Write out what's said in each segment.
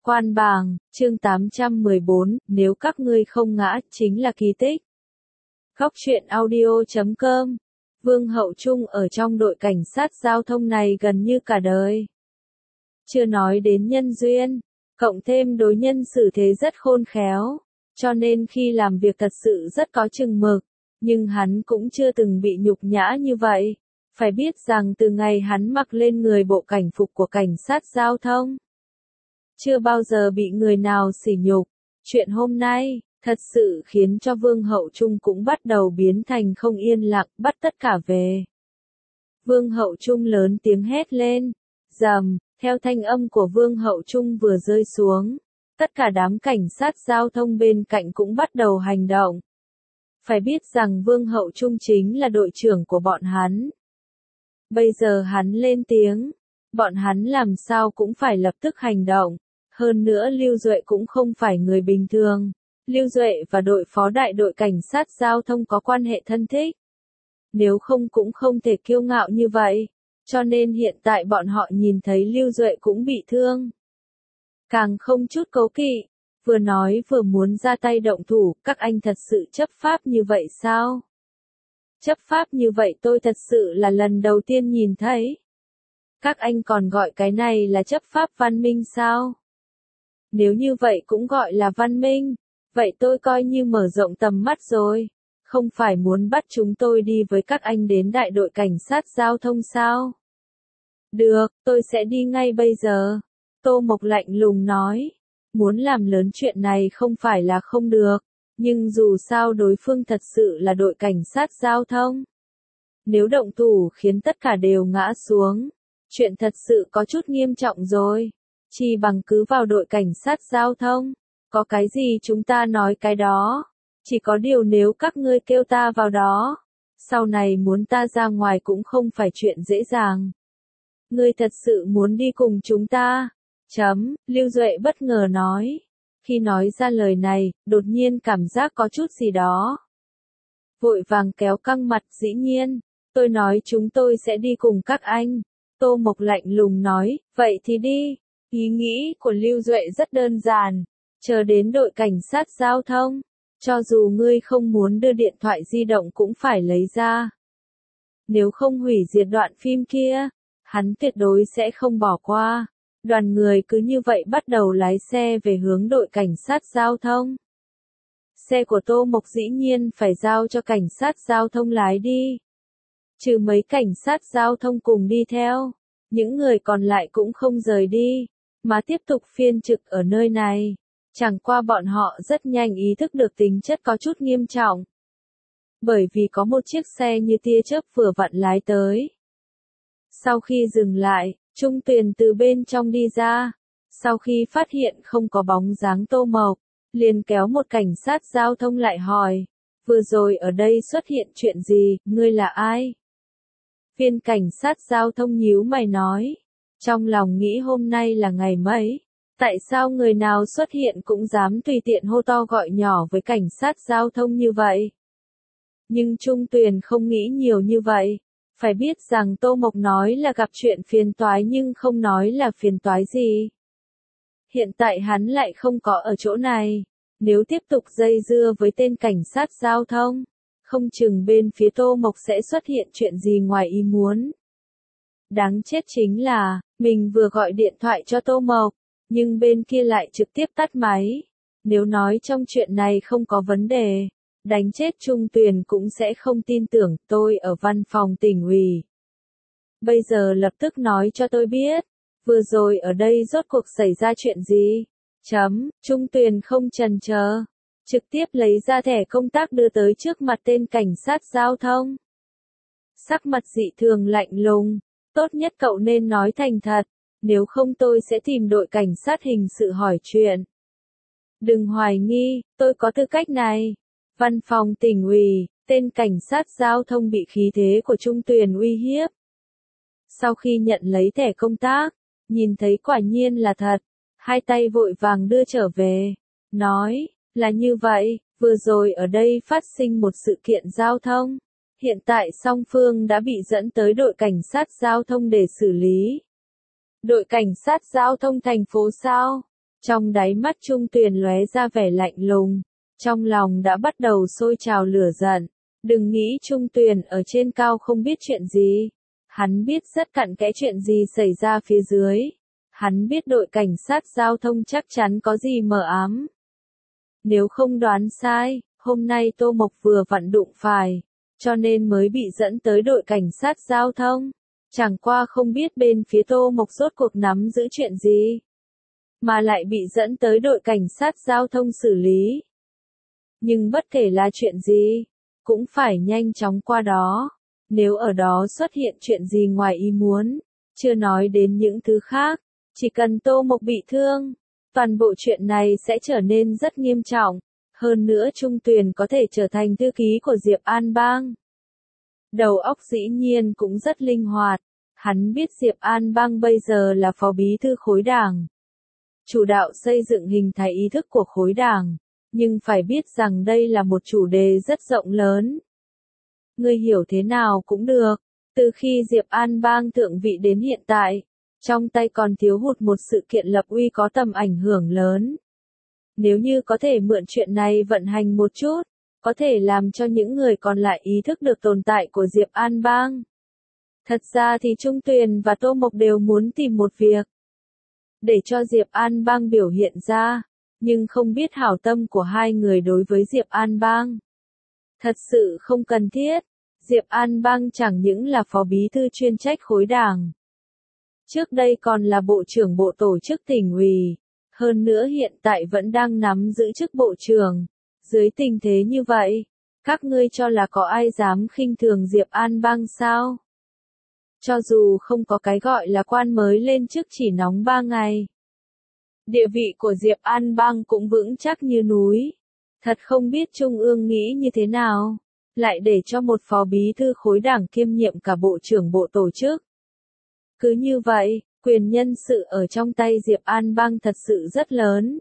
Quan bàng, chương 814, nếu các ngươi không ngã, chính là kỳ tích. Góc truyện audio.com. Vương Hậu Trung ở trong đội cảnh sát giao thông này gần như cả đời. Chưa nói đến nhân duyên, cộng thêm đối nhân xử thế rất khôn khéo, cho nên khi làm việc thật sự rất có chừng mực, nhưng hắn cũng chưa từng bị nhục nhã như vậy. Phải biết rằng từ ngày hắn mặc lên người bộ cảnh phục của cảnh sát giao thông, chưa bao giờ bị người nào sỉ nhục. Chuyện hôm nay, thật sự khiến cho Vương Hậu Trung cũng bắt đầu biến thành không yên lặng, bắt tất cả về. Vương Hậu Trung lớn tiếng hét lên, rầm, theo thanh âm của Vương Hậu Trung vừa rơi xuống, tất cả đám cảnh sát giao thông bên cạnh cũng bắt đầu hành động. Phải biết rằng Vương Hậu Trung chính là đội trưởng của bọn hắn. Bây giờ hắn lên tiếng, bọn hắn làm sao cũng phải lập tức hành động. Hơn nữa Lưu Duệ cũng không phải người bình thường. Lưu Duệ và đội phó đại đội cảnh sát giao thông có quan hệ thân thích. Nếu không cũng không thể kiêu ngạo như vậy. Cho nên hiện tại bọn họ nhìn thấy Lưu Duệ cũng bị thương. Càng không chút cố kỵ. Vừa nói vừa muốn ra tay động thủ, các anh thật sự chấp pháp như vậy sao? Chấp pháp như vậy tôi thật sự là lần đầu tiên nhìn thấy. Các anh còn gọi cái này là chấp pháp văn minh sao? Nếu như vậy cũng gọi là văn minh, vậy tôi coi như mở rộng tầm mắt rồi. Không phải muốn bắt chúng tôi đi với các anh đến đại đội cảnh sát giao thông sao? Được, tôi sẽ đi ngay bây giờ. Tô Mộc lạnh lùng nói. Muốn làm lớn chuyện này không phải là không được, nhưng dù sao đối phương thật sự là đội cảnh sát giao thông. Nếu động thủ khiến tất cả đều ngã xuống, chuyện thật sự có chút nghiêm trọng rồi. Chỉ bằng cứ vào đội cảnh sát giao thông, có cái gì chúng ta nói cái đó. Chỉ có điều nếu các ngươi kêu ta vào đó, sau này muốn ta ra ngoài cũng không phải chuyện dễ dàng. Ngươi thật sự muốn đi cùng chúng ta? Lưu Duệ bất ngờ nói. Khi nói ra lời này, đột nhiên cảm giác có chút gì đó. Vội vàng kéo căng mặt, dĩ nhiên, tôi nói chúng tôi sẽ đi cùng các anh. Tô Mộc lạnh lùng nói, vậy thì đi. Ý nghĩ của Lưu Duệ rất đơn giản, chờ đến đội cảnh sát giao thông, cho dù ngươi không muốn đưa điện thoại di động cũng phải lấy ra. Nếu không hủy diệt đoạn phim kia, hắn tuyệt đối sẽ không bỏ qua. Đoàn người cứ như vậy bắt đầu lái xe về hướng đội cảnh sát giao thông. Xe của Tô Mộc dĩ nhiên phải giao cho cảnh sát giao thông lái đi. Trừ mấy cảnh sát giao thông cùng đi theo, những người còn lại cũng không rời đi, mà tiếp tục phiên trực ở nơi này. Chẳng qua bọn họ rất nhanh ý thức được tính chất có chút nghiêm trọng. Bởi vì có một chiếc xe như tia chớp vừa vặn lái tới. Sau khi dừng lại, Trung Tuyền từ bên trong đi ra. Sau khi phát hiện không có bóng dáng Tô Mộc, liền kéo một cảnh sát giao thông lại hỏi. Vừa rồi ở đây xuất hiện chuyện gì, ngươi là ai? Viên cảnh sát giao thông nhíu mày nói. Trong lòng nghĩ hôm nay là ngày mấy? Tại sao người nào xuất hiện cũng dám tùy tiện hô to gọi nhỏ với cảnh sát giao thông như vậy? Nhưng Trung Tuyền không nghĩ nhiều như vậy. Phải biết rằng Tô Mộc nói là gặp chuyện phiền toái nhưng không nói là phiền toái gì. Hiện tại hắn lại không có ở chỗ này. Nếu tiếp tục dây dưa với tên cảnh sát giao thông, không chừng bên phía Tô Mộc sẽ xuất hiện chuyện gì ngoài ý muốn. Đáng chết chính là, mình vừa gọi điện thoại cho Tô Mộc, nhưng bên kia lại trực tiếp tắt máy. Nếu nói trong chuyện này không có vấn đề, đánh chết Trung Tuyền cũng sẽ không tin tưởng. Tôi ở văn phòng tỉnh ủy. Bây giờ lập tức nói cho tôi biết, vừa rồi ở đây rốt cuộc xảy ra chuyện gì? Trung Tuyền không chần chờ, trực tiếp lấy ra thẻ công tác đưa tới trước mặt tên cảnh sát giao thông. Sắc mặt dị thường lạnh lùng, tốt nhất cậu nên nói thành thật, nếu không tôi sẽ tìm đội cảnh sát hình sự hỏi chuyện. Đừng hoài nghi, tôi có tư cách này. Văn phòng tỉnh ủy, tên cảnh sát giao thông bị khí thế của Trung Tuyền uy hiếp. Sau khi nhận lấy thẻ công tác, nhìn thấy quả nhiên là thật, hai tay vội vàng đưa trở về, nói, là như vậy, vừa rồi ở đây phát sinh một sự kiện giao thông. Hiện tại song phương đã bị dẫn tới đội cảnh sát giao thông để xử lý. Đội cảnh sát giao thông thành phố sao? Trong đáy mắt Trung Tuyền lóe ra vẻ lạnh lùng, trong lòng đã bắt đầu sôi trào lửa giận. Đừng nghĩ Trung Tuyền ở trên cao không biết chuyện gì. Hắn biết rất cặn kẽ chuyện gì xảy ra phía dưới. Hắn biết đội cảnh sát giao thông chắc chắn có gì mờ ám. Nếu không đoán sai, hôm nay Tô Mộc vừa vặn đụng phải, cho nên mới bị dẫn tới đội cảnh sát giao thông. Chẳng qua không biết bên phía Tô Mộc rốt cuộc nắm giữ chuyện gì, mà lại bị dẫn tới đội cảnh sát giao thông xử lý. Nhưng bất kể là chuyện gì, cũng phải nhanh chóng qua đó. Nếu ở đó xuất hiện chuyện gì ngoài ý muốn, chưa nói đến những thứ khác, chỉ cần Tô Mộc bị thương, toàn bộ chuyện này sẽ trở nên rất nghiêm trọng. Hơn nữa Trung Tuyền có thể trở thành thư ký của Diệp An Bang. Đầu óc dĩ nhiên cũng rất linh hoạt. Hắn biết Diệp An Bang bây giờ là phó bí thư khối đảng, chủ đạo xây dựng hình thái ý thức của khối đảng, nhưng phải biết rằng đây là một chủ đề rất rộng lớn. Ngươi hiểu thế nào cũng được, từ khi Diệp An Bang thượng vị đến hiện tại, trong tay còn thiếu hụt một sự kiện lập uy có tầm ảnh hưởng lớn. Nếu như có thể mượn chuyện này vận hành một chút, có thể làm cho những người còn lại ý thức được tồn tại của Diệp An Bang. Thật ra thì Trung Tuyền và Tô Mộc đều muốn tìm một việc để cho Diệp An Bang biểu hiện ra, nhưng không biết hảo tâm của hai người đối với Diệp An Bang. Thật sự không cần thiết, Diệp An Bang chẳng những là phó bí thư chuyên trách khối đảng, trước đây còn là bộ trưởng bộ tổ chức tỉnh ủy, hơn nữa hiện tại vẫn đang nắm giữ chức bộ trưởng. Dưới tình thế như vậy, các ngươi cho là có ai dám khinh thường Diệp An Bang sao? Cho dù không có cái gọi là quan mới lên chức chỉ nóng 3 ngày, địa vị của Diệp An Bang cũng vững chắc như núi. Thật không biết Trung ương nghĩ như thế nào, lại để cho một phó bí thư khối đảng kiêm nhiệm cả bộ trưởng bộ tổ chức. Cứ như vậy, quyền nhân sự ở trong tay Diệp An Bang thật sự rất lớn.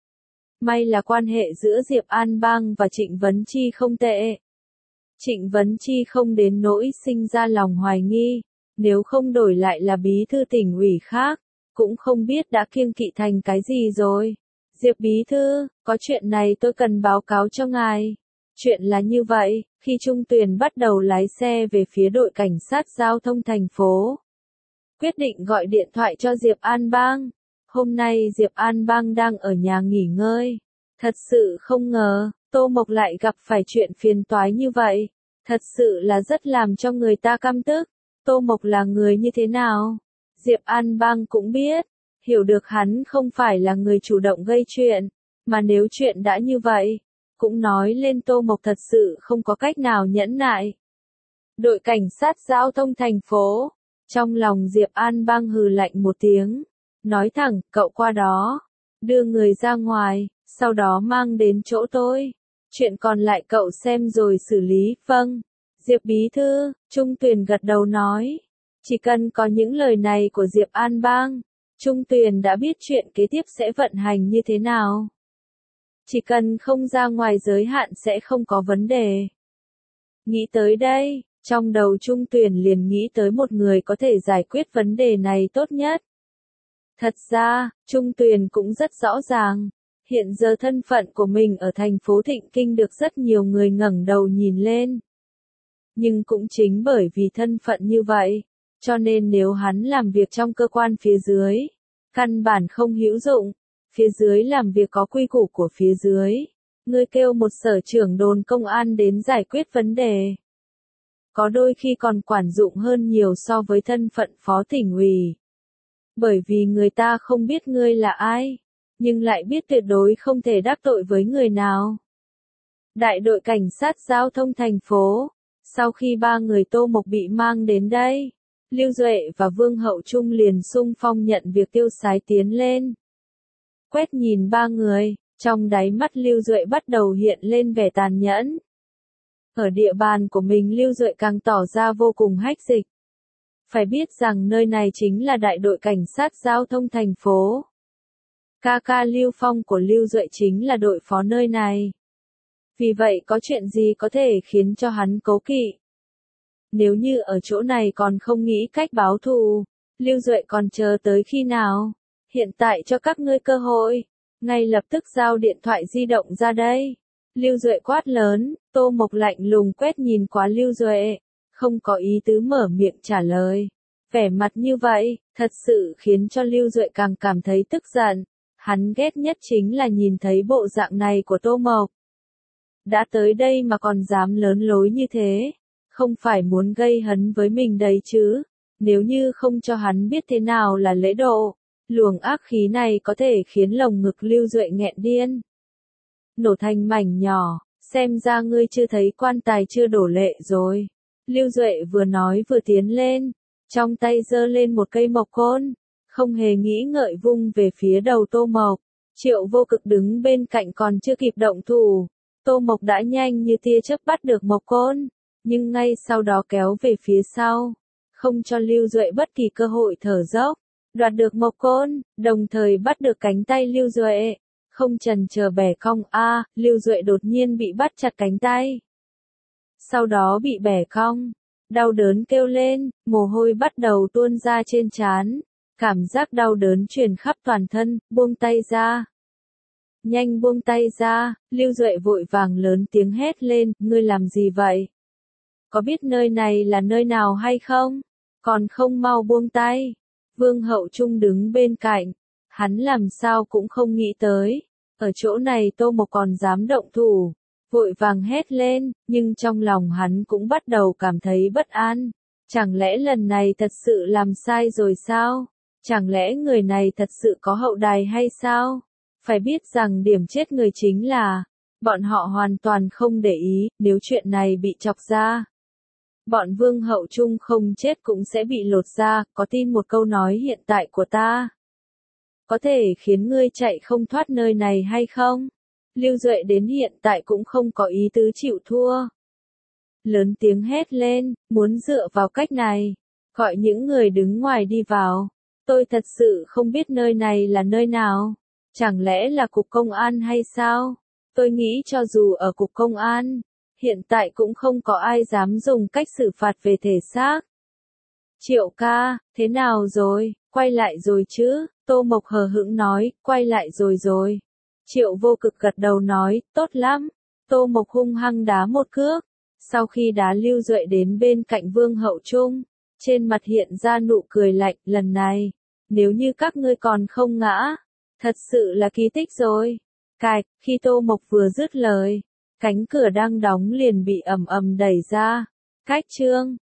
May là quan hệ giữa Diệp An Bang và Trịnh Vấn Chi không tệ. Trịnh Vấn Chi không đến nỗi sinh ra lòng hoài nghi, nếu không đổi lại là bí thư tỉnh ủy khác, cũng không biết đã kiêng kỵ thành cái gì rồi. Diệp bí thư, có chuyện này tôi cần báo cáo cho ngài. Chuyện là như vậy, khi Trung Tuyền bắt đầu lái xe về phía đội cảnh sát giao thông thành phố, quyết định gọi điện thoại cho Diệp An Bang. Hôm nay Diệp An Bang đang ở nhà nghỉ ngơi. Thật sự không ngờ, Tô Mộc lại gặp phải chuyện phiền toái như vậy. Thật sự là rất làm cho người ta căm tức. Tô Mộc là người như thế nào? Diệp An Bang cũng biết, hiểu được hắn không phải là người chủ động gây chuyện, mà nếu chuyện đã như vậy, cũng nói lên Tô Mộc thật sự không có cách nào nhẫn nại. Đội cảnh sát giao thông thành phố, trong lòng Diệp An Bang hừ lạnh một tiếng, nói thẳng, cậu qua đó, đưa người ra ngoài, sau đó mang đến chỗ tôi. Chuyện còn lại cậu xem rồi xử lý, vâng. Diệp bí thư, Trung Tuyền gật đầu nói. Chỉ cần có những lời này của Diệp An Bang, Trung Tuyền đã biết chuyện kế tiếp sẽ vận hành như thế nào. Chỉ cần không ra ngoài giới hạn sẽ không có vấn đề. Nghĩ tới đây, trong đầu Trung Tuyền liền nghĩ tới một người có thể giải quyết vấn đề này tốt nhất. Thật ra, Trung Tuyền cũng rất rõ ràng, hiện giờ thân phận của mình ở thành phố Thịnh Kinh được rất nhiều người ngẩng đầu nhìn lên. Nhưng cũng chính bởi vì thân phận như vậy, cho nên nếu hắn làm việc trong cơ quan phía dưới, căn bản không hữu dụng. Phía dưới làm việc có quy củ của phía dưới. Ngươi kêu một sở trưởng đồn công an đến giải quyết vấn đề, có đôi khi còn quản dụng hơn nhiều so với thân phận phó tỉnh ủy. Bởi vì người ta không biết ngươi là ai, nhưng lại biết tuyệt đối không thể đắc tội với người nào. Đại đội cảnh sát giao thông thành phố, sau khi ba người Tô Mộc bị mang đến đây, Lưu Duệ và Vương Hậu Trung liền xung phong nhận việc tiêu sái tiến lên. Quét nhìn ba người, trong đáy mắt Lưu Duệ bắt đầu hiện lên vẻ tàn nhẫn. Ở địa bàn của mình Lưu Duệ càng tỏ ra vô cùng hách dịch. Phải biết rằng nơi này chính là đại đội cảnh sát giao thông thành phố. Ca ca Lưu Phong của Lưu Duệ chính là đội phó nơi này. Vì vậy có chuyện gì có thể khiến cho hắn cố kỵ. Nếu như ở chỗ này còn không nghĩ cách báo thù, Lưu Duệ còn chờ tới khi nào? Hiện tại cho các ngươi cơ hội, ngay lập tức giao điện thoại di động ra đây. Lưu Duệ quát lớn, Tô Mộc lạnh lùng quét nhìn qua Lưu Duệ, không có ý tứ mở miệng trả lời. Vẻ mặt như vậy, thật sự khiến cho Lưu Duệ càng cảm thấy tức giận. Hắn ghét nhất chính là nhìn thấy bộ dạng này của Tô Mộc. Đã tới đây mà còn dám lớn lối như thế, không phải muốn gây hấn với mình đấy chứ. Nếu như không cho hắn biết thế nào là lễ độ, luồng ác khí này có thể khiến lồng ngực Lưu Duệ nghẹn điên. Nổ thành mảnh nhỏ, xem ra ngươi chưa thấy quan tài chưa đổ lệ rồi. Lưu Duệ vừa nói vừa tiến lên, trong tay giơ lên một cây mộc côn, không hề nghĩ ngợi vung về phía đầu Tô Mộc. Triệu Vô Cực đứng bên cạnh còn chưa kịp động thủ, Tô Mộc đã nhanh như tia chớp bắt được mộc côn, nhưng ngay sau đó kéo về phía sau, không cho Lưu Duệ bất kỳ cơ hội thở dốc. Đoạt được mộc côn, đồng thời bắt được cánh tay Lưu Duệ, không chần chờ bẻ cong Lưu Duệ đột nhiên bị bắt chặt cánh tay. Sau đó bị bẻ cong, đau đớn kêu lên, mồ hôi bắt đầu tuôn ra trên trán, cảm giác đau đớn truyền khắp toàn thân, buông tay ra. Nhanh buông tay ra, Lưu Duệ vội vàng lớn tiếng hét lên, ngươi làm gì vậy? Có biết nơi này là nơi nào hay không? Còn không mau buông tay. Vương Hậu Trung đứng bên cạnh, hắn làm sao cũng không nghĩ tới, ở chỗ này Tô Mộc còn dám động thủ, vội vàng hét lên, nhưng trong lòng hắn cũng bắt đầu cảm thấy bất an. Chẳng lẽ lần này thật sự làm sai rồi sao? Chẳng lẽ người này thật sự có hậu đài hay sao? Phải biết rằng điểm chết người chính là, bọn họ hoàn toàn không để ý, nếu chuyện này bị chọc ra. Bọn Vương Hậu Trung không chết cũng sẽ bị lột da, có tin một câu nói hiện tại của ta? Có thể khiến ngươi chạy không thoát nơi này hay không? Lưu Duệ đến hiện tại cũng không có ý tứ chịu thua. Lớn tiếng hét lên, muốn dựa vào cách này, gọi những người đứng ngoài đi vào. Tôi thật sự không biết nơi này là nơi nào. Chẳng lẽ là cục công an hay sao? Tôi nghĩ cho dù ở cục công an, hiện tại cũng không có ai dám dùng cách xử phạt về thể xác. Triệu ca, thế nào rồi, quay lại rồi chứ? Tô Mộc hờ hững nói, quay lại rồi. Triệu Vô Cực gật đầu nói, tốt lắm. Tô Mộc hung hăng đá một cước. Sau khi đá Lưu Duệ đến bên cạnh Vương Hậu Trung, trên mặt hiện ra nụ cười lạnh, lần này, nếu như các ngươi còn không ngã, thật sự là kỳ tích rồi. Cạch, khi Tô Mộc vừa dứt lời, cánh cửa đang đóng liền bị ầm ầm đẩy ra. Cách chương